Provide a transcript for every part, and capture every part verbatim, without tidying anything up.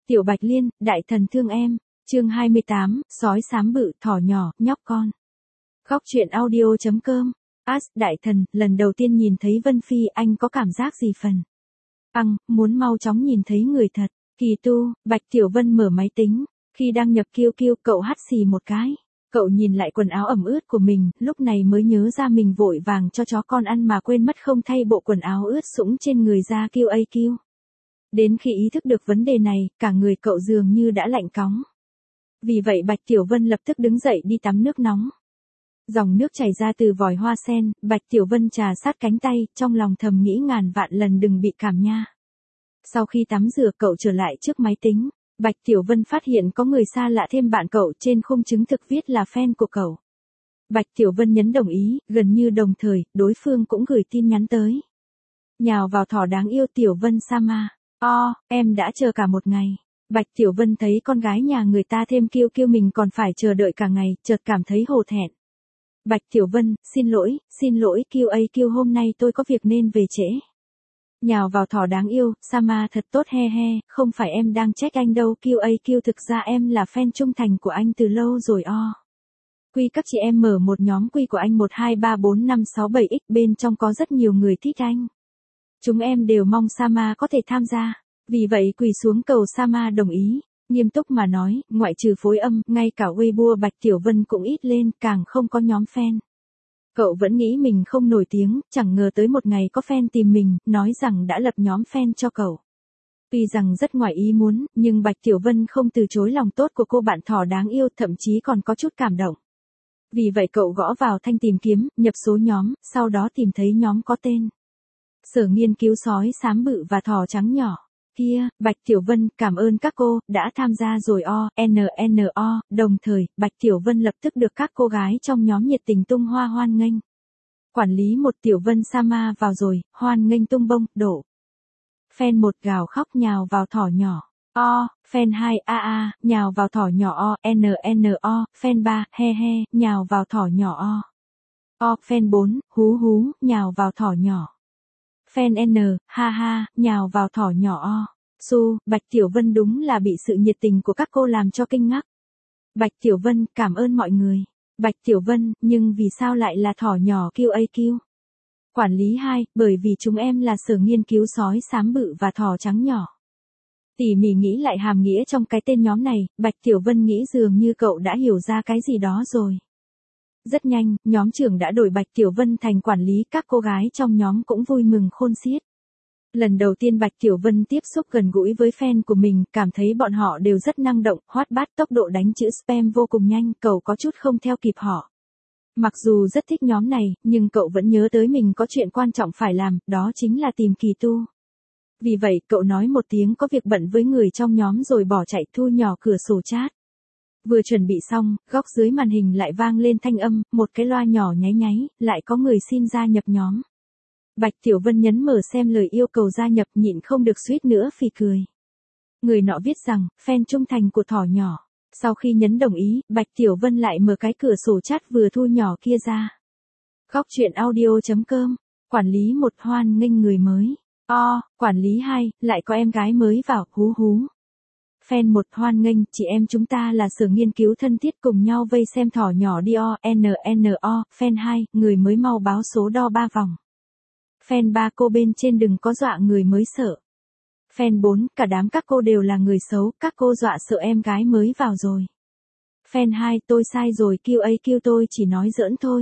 Tiểu Bạch Liên, đại thần thương em, chương hai mươi tám, sói xám bự, thỏ nhỏ, nhóc con. Góc truyện audio.com. As, đại thần, lần đầu tiên nhìn thấy Vân Phi anh có cảm giác gì phần? Ăng, muốn mau chóng nhìn thấy người thật. Kỳ tu, Bạch Tiểu Vân mở máy tính, khi đăng nhập Q Q cậu hắt xì một cái. Cậu nhìn lại quần áo ẩm ướt của mình, lúc này mới nhớ ra mình vội vàng cho chó con ăn mà quên mất không thay bộ quần áo ướt sũng trên người ra Q A Q. Đến khi ý thức được vấn đề này, cả người cậu dường như đã lạnh cóng. Vì vậy Bạch Tiểu Vân lập tức đứng dậy đi tắm nước nóng. Dòng nước chảy ra từ vòi hoa sen, Bạch Tiểu Vân trà sát cánh tay, trong lòng thầm nghĩ ngàn vạn lần đừng bị cảm nha. Sau khi tắm rửa cậu trở lại trước máy tính, Bạch Tiểu Vân phát hiện có người xa lạ thêm bạn cậu, trên khung chứng thực viết là fan của cậu. Bạch Tiểu Vân nhấn đồng ý, gần như đồng thời, đối phương cũng gửi tin nhắn tới. Nhào vào thỏ đáng yêu Tiểu Vân Sama. O, em đã chờ cả một ngày. Bạch Tiểu Vân thấy con gái nhà người ta thêm kêu kêu mình còn phải chờ đợi cả ngày, chợt cảm thấy hổ thẹn. Bạch Tiểu Vân, xin lỗi, xin lỗi kêu ấy kêu hôm nay tôi có việc nên về trễ. Nhào vào thỏ đáng yêu, Sama thật tốt he he, không phải em đang trách anh đâu kêu ấy kêu thực ra em là fan trung thành của anh từ lâu rồi o. Quy các chị em mở một nhóm quy của anh một hai ba bốn năm sáu bảy x bên trong có rất nhiều người thích anh. Chúng em đều mong Sama có thể tham gia, vì vậy quỳ xuống cầu Sama đồng ý. Nghiêm túc mà nói, ngoại trừ phối âm, ngay cả Weibo Bạch Tiểu Vân cũng ít lên, càng không có nhóm fan. Cậu vẫn nghĩ mình không nổi tiếng, chẳng ngờ tới một ngày có fan tìm mình, nói rằng đã lập nhóm fan cho cậu. Tuy rằng rất ngoài ý muốn, nhưng Bạch Tiểu Vân không từ chối lòng tốt của cô bạn thỏ đáng yêu, thậm chí còn có chút cảm động. Vì vậy cậu gõ vào thanh tìm kiếm, nhập số nhóm, sau đó tìm thấy nhóm có tên Sở Nghiên Cứu Sói Xám Bự và Thỏ Trắng Nhỏ. Kia, Bạch Tiểu Vân, cảm ơn các cô, đã tham gia rồi o, n n o, đồng thời, Bạch Tiểu Vân lập tức được các cô gái trong nhóm nhiệt tình tung hoa hoan nghênh. Quản lý một Tiểu Vân Sama vào rồi, hoan nghênh tung bông, đổ. Fan một gào khóc nhào vào thỏ nhỏ. O, fan hai a a, nhào vào thỏ nhỏ o, n n o, fan ba, he he, nhào vào thỏ nhỏ o. O, fan bốn, hú hú, nhào vào thỏ nhỏ. Fan N, ha ha, nhào vào thỏ nhỏ o. Su, Bạch Tiểu Vân đúng là bị sự nhiệt tình của các cô làm cho kinh ngạc. Bạch Tiểu Vân, cảm ơn mọi người. Bạch Tiểu Vân, nhưng vì sao lại là thỏ nhỏ Q A Q? Quản lý hai, bởi vì chúng em là Sở Nghiên Cứu Sói Xám Bự và Thỏ Trắng Nhỏ. Tỉ mỉ nghĩ lại hàm nghĩa trong cái tên nhóm này, Bạch Tiểu Vân nghĩ dường như cậu đã hiểu ra cái gì đó rồi. Rất nhanh, nhóm trưởng đã đổi Bạch Tiểu Vân thành quản lý, các cô gái trong nhóm cũng vui mừng khôn xiết. Lần đầu tiên Bạch Tiểu Vân tiếp xúc gần gũi với fan của mình, cảm thấy bọn họ đều rất năng động, hoạt bát, tốc độ đánh chữ spam vô cùng nhanh, cậu có chút không theo kịp họ. Mặc dù rất thích nhóm này, nhưng cậu vẫn nhớ tới mình có chuyện quan trọng phải làm, đó chính là tìm Kỳ tu. Vì vậy, cậu nói một tiếng có việc bận với người trong nhóm rồi bỏ chạy thu nhỏ cửa sổ chat. Vừa chuẩn bị xong, góc dưới màn hình lại vang lên thanh âm, một cái loa nhỏ nháy nháy, lại có người xin gia nhập nhóm. Bạch Tiểu Vân nhấn mở xem lời yêu cầu gia nhập, nhịn không được suýt nữa phì cười. Người nọ viết rằng, fan trung thành của thỏ nhỏ. Sau khi nhấn đồng ý, Bạch Tiểu Vân lại mở cái cửa sổ chat vừa thu nhỏ kia ra. Góc truyện audio.com. Quản lý một, hoan nghênh người mới. O, quản lý hai, lại có em gái mới vào, hú hú. Fan một, hoan nghênh, chị em chúng ta là Sở Nghiên Cứu thân thiết cùng nhau vây xem thỏ nhỏ đi o, n n o, fan hai, người mới mau báo số đo ba vòng. Fan ba, cô bên trên đừng có dọa người mới sợ. Fan bốn, cả đám các cô đều là người xấu, các cô dọa sợ em gái mới vào rồi. Fan hai, tôi sai rồi, Q A Q tôi chỉ nói giỡn thôi.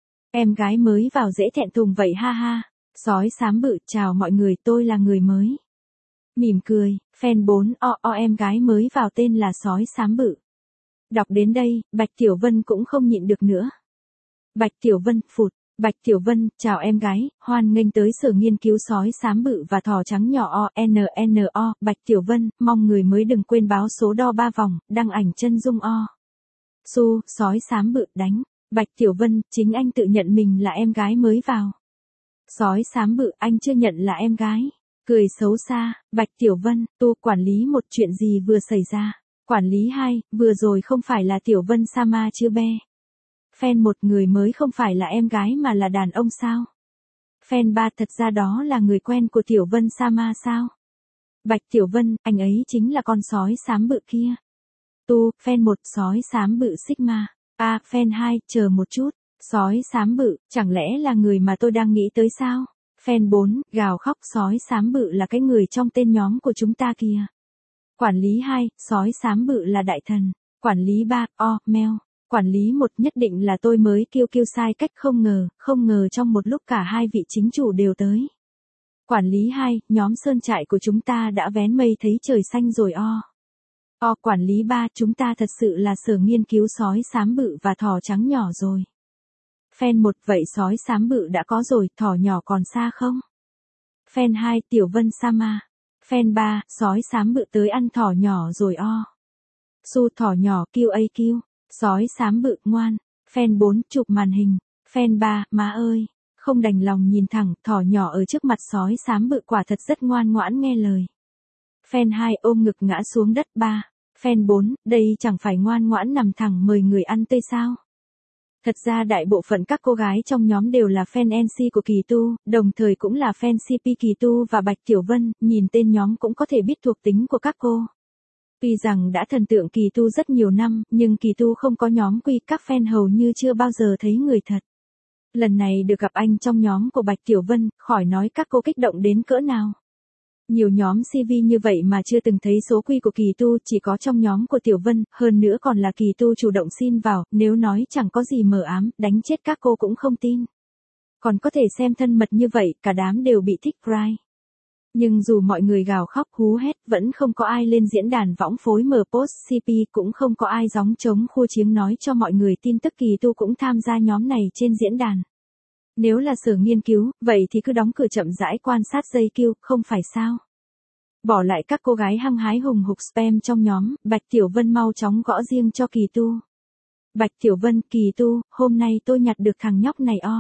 Em gái mới vào dễ thẹn thùng vậy ha ha. Sói xám bự, chào mọi người, tôi là người mới. Mỉm cười, fan bốn, o o em gái mới vào tên là sói xám bự. Đọc đến đây, Bạch Tiểu Vân cũng không nhịn được nữa. Bạch Tiểu Vân, phụt, Bạch Tiểu Vân, chào em gái, hoan nghênh tới Sở Nghiên Cứu Sói Xám Bự và Thỏ Trắng Nhỏ o, n n o, Bạch Tiểu Vân, mong người mới đừng quên báo số đo ba vòng, đăng ảnh chân dung o. Su, sói xám bự, đánh. Bạch Tiểu Vân, chính anh tự nhận mình là em gái mới vào. Sói xám bự, anh chưa nhận là em gái. Cười xấu xa, Bạch Tiểu Vân, tu, quản lý một, chuyện gì vừa xảy ra. Quản lý hai, vừa rồi không phải là Tiểu Vân Sama chưa be. Fan một, người mới không phải là em gái mà là đàn ông sao? Fan ba, thật ra đó là người quen của Tiểu Vân Sama sao? Bạch Tiểu Vân, anh ấy chính là con sói xám bự kia. Tu, fan một, sói xám bự Sigma. A, fan hai, chờ một chút. Sói xám bự, chẳng lẽ là người mà tôi đang nghĩ tới sao? Fan bốn, gào khóc, sói xám bự là cái người trong tên nhóm của chúng ta kìa. Quản lý hai, sói xám bự là đại thần. Quản lý ba, o, meo. Quản lý một, nhất định là tôi mới kêu kêu sai cách, không ngờ, không ngờ trong một lúc cả hai vị chính chủ đều tới. Quản lý hai, nhóm sơn trại của chúng ta đã vén mây thấy trời xanh rồi o. O, quản lý ba, chúng ta thật sự là sở nghiên cứu sói xám bự và thỏ trắng nhỏ rồi. Fan một, vậy sói xám bự đã có rồi, thỏ nhỏ còn xa không? Fan hai, Tiểu Vân Sama. Fan ba, sói xám bự tới ăn thỏ nhỏ rồi o. Su, thỏ nhỏ, kêu a kêu. Sói xám bự, ngoan. Fan bốn, chụp màn hình. Fan ba, má ơi. Không đành lòng nhìn thẳng, thỏ nhỏ ở trước mặt sói xám bự quả thật rất ngoan ngoãn nghe lời. Fan hai, ôm ngực ngã xuống đất. Ba. Fan bốn, đây chẳng phải ngoan ngoãn nằm thẳng mời người ăn tươi sao? Thật ra đại bộ phận các cô gái trong nhóm đều là fan en xê của Kỳ Tu, đồng thời cũng là fan xê pê Kỳ Tu và Bạch Tiểu Vân, nhìn tên nhóm cũng có thể biết thuộc tính của các cô. Tuy rằng đã thần tượng Kỳ Tu rất nhiều năm, nhưng Kỳ Tu không có nhóm quy, các fan hầu như chưa bao giờ thấy người thật. Lần này được gặp anh trong nhóm của Bạch Tiểu Vân, khỏi nói các cô kích động đến cỡ nào. Nhiều nhóm xê vê như vậy mà chưa từng thấy số quy của Kỳ Tu, chỉ có trong nhóm của Tiểu Vân, hơn nữa còn là Kỳ Tu chủ động xin vào, nếu nói chẳng có gì mờ ám, đánh chết các cô cũng không tin. Còn có thể xem thân mật như vậy, cả đám đều bị thích cry. Nhưng dù mọi người gào khóc hú hét, vẫn không có ai lên diễn đàn võng phối mở post xê pê, cũng không có ai gióng trống khua chiếng nói cho mọi người tin tức Kỳ Tu cũng tham gia nhóm này trên diễn đàn. Nếu là sở nghiên cứu, vậy thì cứ đóng cửa chậm rãi quan sát dây kêu, không phải sao? Bỏ lại các cô gái hăng hái hùng hục spam trong nhóm, Bạch Tiểu Vân mau chóng gõ riêng cho Kỳ Tu. Bạch Tiểu Vân, Kỳ Tu, hôm nay tôi nhặt được thằng nhóc này o.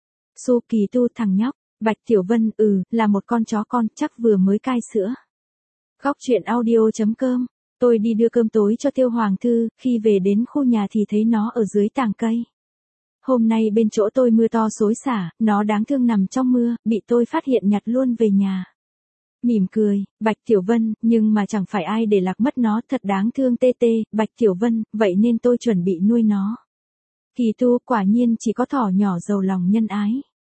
Su, Kỳ Tu, thằng nhóc. Bạch Tiểu Vân, ừ, là một con chó con, chắc vừa mới cai sữa. Góc truyện audio chấm com, tôi đi đưa cơm tối cho Tiêu Hoàng Thư, khi về đến khu nhà thì thấy nó ở dưới tàng cây. Hôm nay bên chỗ tôi mưa to xối xả, nó đáng thương nằm trong mưa, bị tôi phát hiện nhặt luôn về nhà. Mỉm cười, Bạch Tiểu Vân, nhưng mà chẳng phải ai để lạc mất nó, thật đáng thương tê tê, Bạch Tiểu Vân, vậy nên tôi chuẩn bị nuôi nó. Kỳ Tu, quả nhiên chỉ có thỏ nhỏ giàu lòng nhân ái.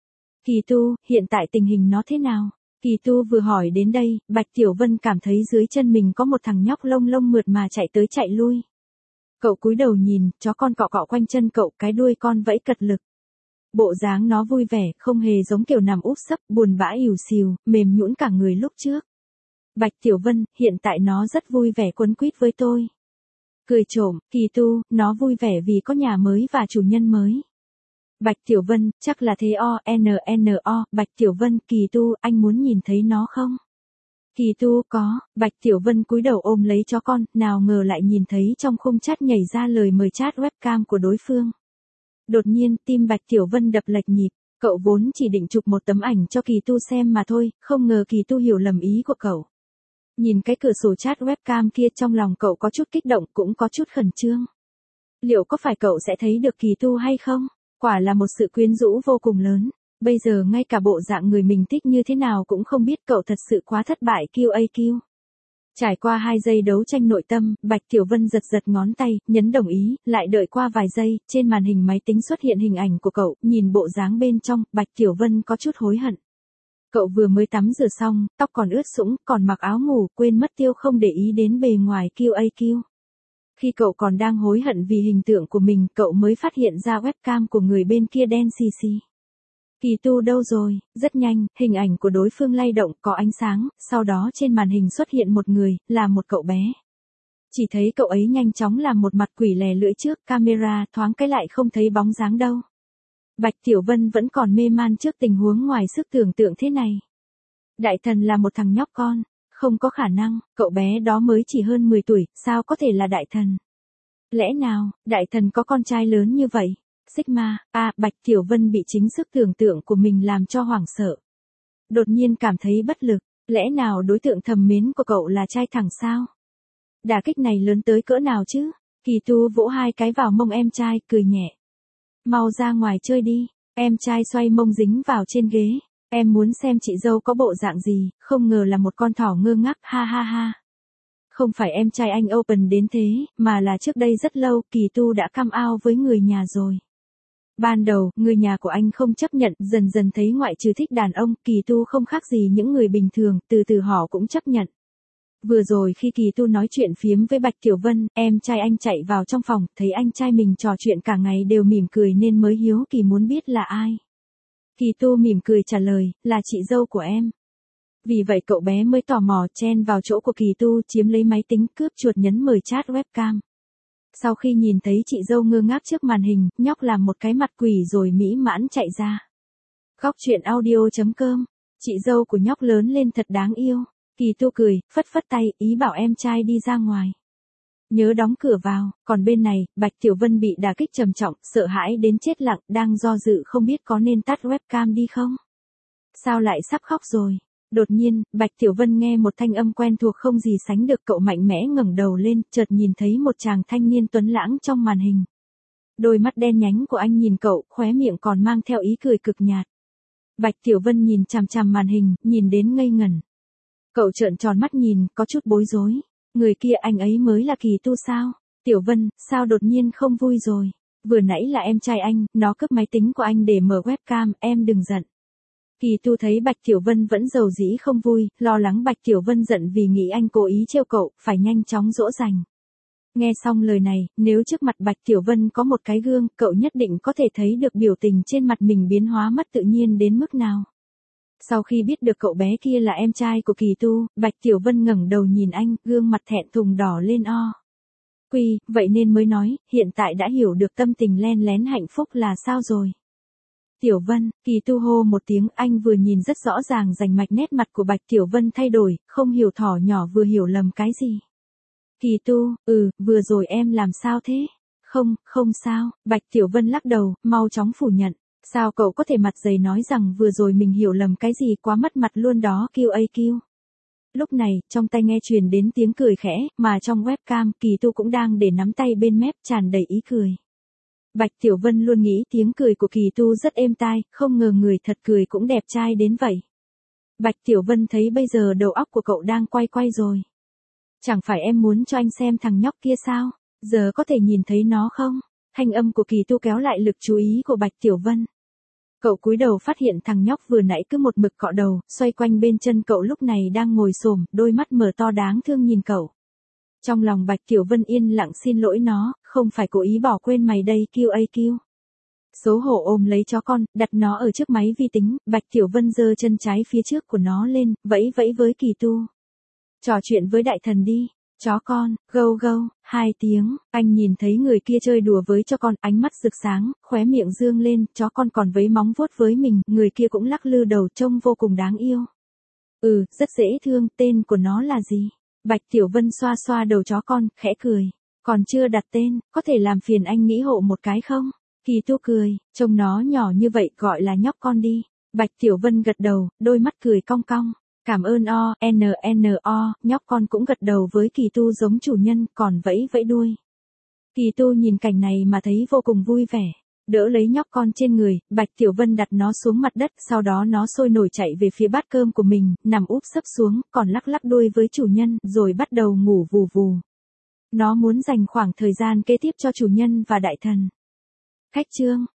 Kỳ Tu, hiện tại tình hình nó thế nào? Kỳ Tu vừa hỏi đến đây, Bạch Tiểu Vân cảm thấy dưới chân mình có một thằng nhóc lông lông mượt mà chạy tới chạy lui. Cậu cúi đầu nhìn, chó con cọ cọ quanh chân cậu, cái đuôi con vẫy cật lực. Bộ dáng nó vui vẻ, không hề giống kiểu nằm úp sấp, buồn bã ỉu xìu, mềm nhũn cả người lúc trước. Bạch Tiểu Vân, hiện tại nó rất vui vẻ quấn quýt với tôi. Cười trộm, Kỳ Tu, nó vui vẻ vì có nhà mới và chủ nhân mới. Bạch Tiểu Vân, chắc là thế o, n n o, Bạch Tiểu Vân, Kỳ Tu, anh muốn nhìn thấy nó không? Kỳ Tu, có, Bạch Tiểu Vân cúi đầu ôm lấy chó con, nào ngờ lại nhìn thấy trong khung chat nhảy ra lời mời chat webcam của đối phương. Đột nhiên, tim Bạch Tiểu Vân đập lệch nhịp, cậu vốn chỉ định chụp một tấm ảnh cho Kỳ Tu xem mà thôi, không ngờ Kỳ Tu hiểu lầm ý của cậu. Nhìn cái cửa sổ chat webcam kia trong lòng cậu có chút kích động, cũng có chút khẩn trương. Liệu có phải cậu sẽ thấy được Kỳ Tu hay không? Quả là một sự quyến rũ vô cùng lớn. Bây giờ ngay cả bộ dạng người mình thích như thế nào cũng không biết, cậu thật sự quá thất bại kiu a kiu. Trải qua hai giây đấu tranh nội tâm, Bạch Tiểu Vân giật giật ngón tay, nhấn đồng ý, lại đợi qua vài giây, trên màn hình máy tính xuất hiện hình ảnh của cậu, nhìn bộ dáng bên trong, Bạch Tiểu Vân có chút hối hận. Cậu vừa mới tắm rửa xong, tóc còn ướt sũng, còn mặc áo ngủ, quên mất tiêu không để ý đến bề ngoài kiu a kiu. Khi cậu còn đang hối hận vì hình tượng của mình, cậu mới phát hiện ra webcam của người bên kia đen xì xì. Kỳ Tu đâu rồi? Rất nhanh, hình ảnh của đối phương lay động, có ánh sáng, sau đó trên màn hình xuất hiện một người, là một cậu bé. Chỉ thấy cậu ấy nhanh chóng làm một mặt quỷ lè lưỡi trước camera, thoáng cái lại không thấy bóng dáng đâu. Bạch Tiểu Vân vẫn còn mê man trước tình huống ngoài sức tưởng tượng thế này. Đại thần là một thằng nhóc con. Không có khả năng, cậu bé đó mới chỉ hơn mười tuổi, sao có thể là đại thần? Lẽ nào, đại thần có con trai lớn như vậy? Sigma, à, Bạch Tiểu Vân bị chính sức tưởng tượng của mình làm cho hoảng sợ. Đột nhiên cảm thấy bất lực, lẽ nào đối tượng thầm mến của cậu là trai thẳng sao? Đả kích này lớn tới cỡ nào chứ? Kỳ Tu vỗ hai cái vào mông em trai, cười nhẹ. Mau ra ngoài chơi đi, em trai xoay mông dính vào trên ghế. Em muốn xem chị dâu có bộ dạng gì, không ngờ là một con thỏ ngơ ngác, ha ha ha. Không phải em trai anh open đến thế, mà là trước đây rất lâu, Kỳ Tu đã come out với người nhà rồi. Ban đầu, người nhà của anh không chấp nhận, dần dần thấy ngoại trừ thích đàn ông, Kỳ Tu không khác gì những người bình thường, từ từ họ cũng chấp nhận. Vừa rồi khi Kỳ Tu nói chuyện phiếm với Bạch Tiểu Vân, em trai anh chạy vào trong phòng, thấy anh trai mình trò chuyện cả ngày đều mỉm cười nên mới hiếu kỳ muốn biết là ai. Kỳ Tu mỉm cười trả lời, là chị dâu của em. Vì vậy cậu bé mới tò mò chen vào chỗ của Kỳ Tu, chiếm lấy máy tính, cướp chuột nhấn mời chat webcam. Sau khi nhìn thấy chị dâu ngơ ngác trước màn hình, nhóc làm một cái mặt quỷ rồi mỹ mãn chạy ra. Góc chuyện audio chấm com, chị dâu của nhóc lớn lên thật đáng yêu. Kỳ Tu cười, phất phất tay, ý bảo em trai đi ra ngoài. Nhớ đóng cửa vào, còn bên này, Bạch Tiểu Vân bị đả kích trầm trọng, sợ hãi đến chết lặng, đang do dự không biết có nên tắt webcam đi không. Sao lại sắp khóc rồi? Đột nhiên, Bạch Tiểu Vân nghe một thanh âm quen thuộc không gì sánh được, cậu mạnh mẽ ngẩng đầu lên, chợt nhìn thấy một chàng thanh niên tuấn lãng trong màn hình. Đôi mắt đen nhánh của anh nhìn cậu, khóe miệng còn mang theo ý cười cực nhạt. Bạch Tiểu Vân nhìn chằm chằm màn hình, nhìn đến ngây ngẩn. Cậu trợn tròn mắt nhìn, có chút bối rối. Người kia anh ấy mới là Kỳ Tu sao? Tiểu Vân, sao đột nhiên không vui rồi? Vừa nãy là em trai anh, nó cướp máy tính của anh để mở webcam, em đừng giận. Kỳ Tu thấy Bạch Tiểu Vân vẫn giàu dĩ không vui, lo lắng Bạch Tiểu Vân giận vì nghĩ anh cố ý trêu cậu, phải nhanh chóng dỗ dành. Nghe xong lời này, nếu trước mặt Bạch Tiểu Vân có một cái gương, cậu nhất định có thể thấy được biểu tình trên mặt mình biến hóa mất tự nhiên đến mức nào. Sau khi biết được cậu bé kia là em trai của Kỳ Tu, Bạch Tiểu Vân ngẩng đầu nhìn anh, gương mặt thẹn thùng đỏ lên o. Quy, vậy nên mới nói, hiện tại đã hiểu được tâm tình len lén hạnh phúc là sao rồi. Tiểu Vân, Kỳ Tu hô một tiếng, anh vừa nhìn rất rõ ràng rành mạch nét mặt của Bạch Tiểu Vân thay đổi, không hiểu thỏ nhỏ vừa hiểu lầm cái gì. Kỳ Tu, ừ, vừa rồi em làm sao thế? Không, không sao, Bạch Tiểu Vân lắc đầu, mau chóng phủ nhận. Sao cậu có thể mặt dày nói rằng vừa rồi mình hiểu lầm cái gì, quá mất mặt luôn đó quy a quy. Lúc này, trong tai nghe truyền đến tiếng cười khẽ, mà trong webcam, Kỳ Tu cũng đang để nắm tay bên mép tràn đầy ý cười. Bạch Tiểu Vân luôn nghĩ tiếng cười của Kỳ Tu rất êm tai, không ngờ người thật cười cũng đẹp trai đến vậy. Bạch Tiểu Vân thấy bây giờ đầu óc của cậu đang quay quay rồi. Chẳng phải em muốn cho anh xem thằng nhóc kia sao? Giờ có thể nhìn thấy nó không? Thanh âm của Kỳ Tu kéo lại lực chú ý của Bạch Tiểu Vân. Cậu cúi đầu phát hiện thằng nhóc vừa nãy cứ một mực cọ đầu, xoay quanh bên chân cậu lúc này đang ngồi xổm, đôi mắt mở to đáng thương nhìn cậu. Trong lòng Bạch Tiểu Vân yên lặng xin lỗi nó, không phải cố ý bỏ quên mày đây quy a quy. Xấu hổ ôm lấy chó con, đặt nó ở trước máy vi tính, Bạch Tiểu Vân giơ chân trái phía trước của nó lên, vẫy vẫy với Kỳ Tu. Trò chuyện với đại thần đi. Chó con, gâu gâu, hai tiếng, anh nhìn thấy người kia chơi đùa với chó con, ánh mắt rực sáng, khóe miệng dương lên, chó con còn vấy móng vuốt với mình, người kia cũng lắc lư đầu trông vô cùng đáng yêu. Ừ, rất dễ thương, tên của nó là gì? Bạch Tiểu Vân xoa xoa đầu chó con, khẽ cười. Còn chưa đặt tên, có thể làm phiền anh nghĩ hộ một cái không? Kỳ Tu cười, trông nó nhỏ như vậy gọi là nhóc con đi. Bạch Tiểu Vân gật đầu, đôi mắt cười cong cong. Cảm ơn o, n n o, nhóc con cũng gật đầu với Kỳ Tu giống chủ nhân, còn vẫy vẫy đuôi. Kỳ Tu nhìn cảnh này mà thấy vô cùng vui vẻ. Đỡ lấy nhóc con trên người, Bạch Tiểu Vân đặt nó xuống mặt đất, sau đó nó sôi nổi chạy về phía bát cơm của mình, nằm úp sấp xuống, còn lắc lắc đuôi với chủ nhân, rồi bắt đầu ngủ vù vù. Nó muốn dành khoảng thời gian kế tiếp cho chủ nhân và đại thần. Khách trương.